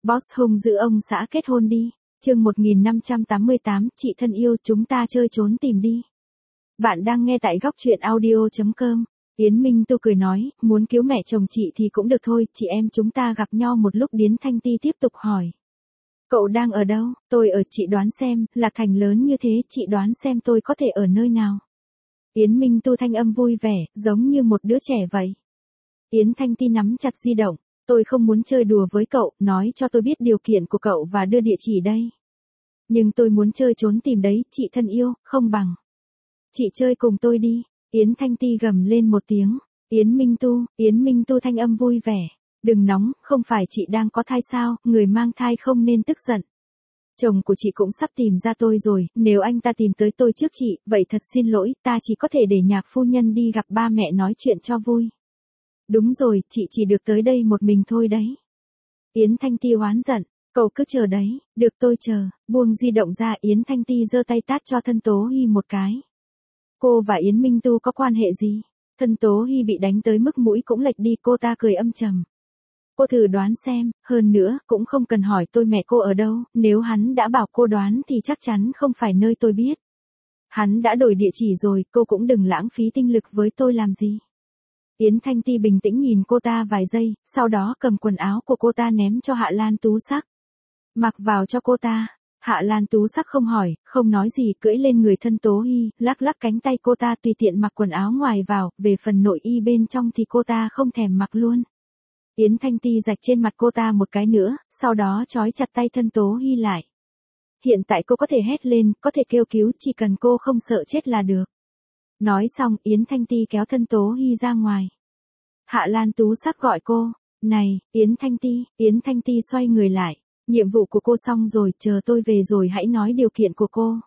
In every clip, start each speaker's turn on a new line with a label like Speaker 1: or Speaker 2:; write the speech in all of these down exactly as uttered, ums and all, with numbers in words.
Speaker 1: Boss hung dữ ông xã kết hôn đi. Chương một nghìn năm trăm tám mươi tám, chị thân yêu, chúng ta chơi trốn tìm đi. Bạn đang nghe tại góc truyện audio chấm com. Yến Minh Tu cười nói, muốn cứu mẹ chồng chị thì cũng được thôi, chị em chúng ta gặp nhau một lúc. Điến Thanh Ti tiếp tục hỏi. Cậu đang ở đâu? Tôi ở, chị đoán xem, Lạc Thành lớn như thế, chị đoán xem tôi có thể ở nơi nào? Yến Minh Tu thanh âm vui vẻ, giống như một đứa trẻ vậy. Yến Thanh Ti nắm chặt di động. Tôi không muốn chơi đùa với cậu, nói cho tôi biết điều kiện của cậu và đưa địa chỉ đây. Nhưng tôi muốn chơi trốn tìm đấy, chị thân yêu, không bằng. Chị chơi cùng tôi đi. Yến Thanh Ti gầm lên một tiếng. Yến Minh Tu, Yến Minh Tu thanh âm vui vẻ. Đừng nóng, không phải chị đang có thai sao, người mang thai không nên tức giận. Chồng của chị cũng sắp tìm ra tôi rồi, nếu anh ta tìm tới tôi trước chị, vậy thật xin lỗi, ta chỉ có thể để nhạc phu nhân đi gặp ba mẹ nói chuyện cho vui. Đúng rồi, chị chỉ được tới đây một mình thôi đấy. Yến Thanh Ti oán giận, cậu cứ chờ đấy, được tôi chờ. Buông di động ra, Yến Thanh Ti giơ tay tát cho Thân Tố Hi một cái. Cô và Yến Minh Tu có quan hệ gì? Thân Tố Hi bị đánh tới mức mũi cũng lệch đi, cô ta cười âm trầm. Cô thử đoán xem, hơn nữa, cũng không cần hỏi tôi mẹ cô ở đâu, nếu hắn đã bảo cô đoán thì chắc chắn không phải nơi tôi biết. Hắn đã đổi địa chỉ rồi, cô cũng đừng lãng phí tinh lực với tôi làm gì. Yến Thanh Ti bình tĩnh nhìn cô ta vài giây, sau đó cầm quần áo của cô ta ném cho Hạ Lan Tú Sắc. Mặc vào cho cô ta. Hạ Lan Tú Sắc không hỏi, không nói gì, cưỡi lên người Thân Tố Hi, lắc lắc cánh tay cô ta tùy tiện mặc quần áo ngoài vào, về phần nội y bên trong thì cô ta không thèm mặc luôn. Yến Thanh Ti rạch trên mặt cô ta một cái nữa, sau đó trói chặt tay Thân Tố Hi lại. Hiện tại cô có thể hét lên, có thể kêu cứu, chỉ cần cô không sợ chết là được. Nói xong, Yến Thanh Ti kéo Thân Tố Hi ra ngoài. Hạ Lan Tú Sắc gọi cô. Này, Yến Thanh Ti, Yến Thanh Ti xoay người lại. Nhiệm vụ của cô xong rồi, chờ tôi về rồi hãy nói điều kiện của cô.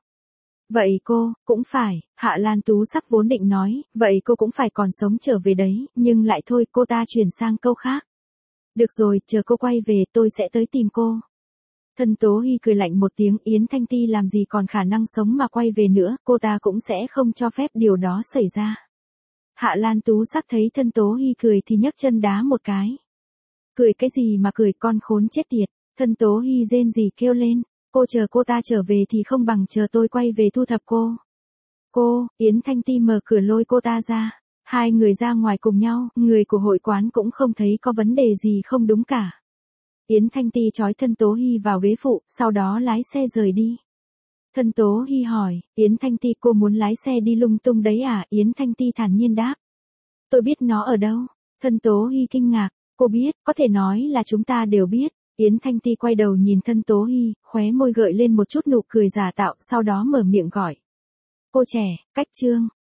Speaker 1: Vậy cô, cũng phải, Hạ Lan Tú Sắc vốn định nói, vậy cô cũng phải còn sống trở về đấy, nhưng lại thôi, cô ta chuyển sang câu khác. Được rồi, chờ cô quay về tôi sẽ tới tìm cô. Thân Tố Hi cười lạnh một tiếng, Yến Thanh Ti làm gì còn khả năng sống mà quay về nữa, cô ta cũng sẽ không cho phép điều đó xảy ra. Hạ Lan Tú Sắc thấy Thân Tố Hi cười thì nhấc chân đá một cái. Cười cái gì mà cười, con khốn chết tiệt. Thân Tố Hi rên rỉ kêu lên, cô chờ cô ta trở về thì không bằng chờ tôi quay về thu thập cô. Cô, Yến Thanh Ti mở cửa lôi cô ta ra. Hai người ra ngoài cùng nhau, người của hội quán cũng không thấy có vấn đề gì không đúng cả. Yến Thanh Ti trói Thân Tố Hi vào ghế phụ, sau đó lái xe rời đi. Thân Tố Hi hỏi, Yến Thanh Ti, cô muốn lái xe đi lung tung đấy à? Yến Thanh Ti thản nhiên đáp. Tôi biết nó ở đâu. Thân Tố Hi kinh ngạc, cô biết, có thể nói là chúng ta đều biết. Yến Thanh Ti quay đầu nhìn Thân Tố Hi, khóe môi gợi lên một chút nụ cười giả tạo, sau đó mở miệng gọi. Cô trẻ, cách chương.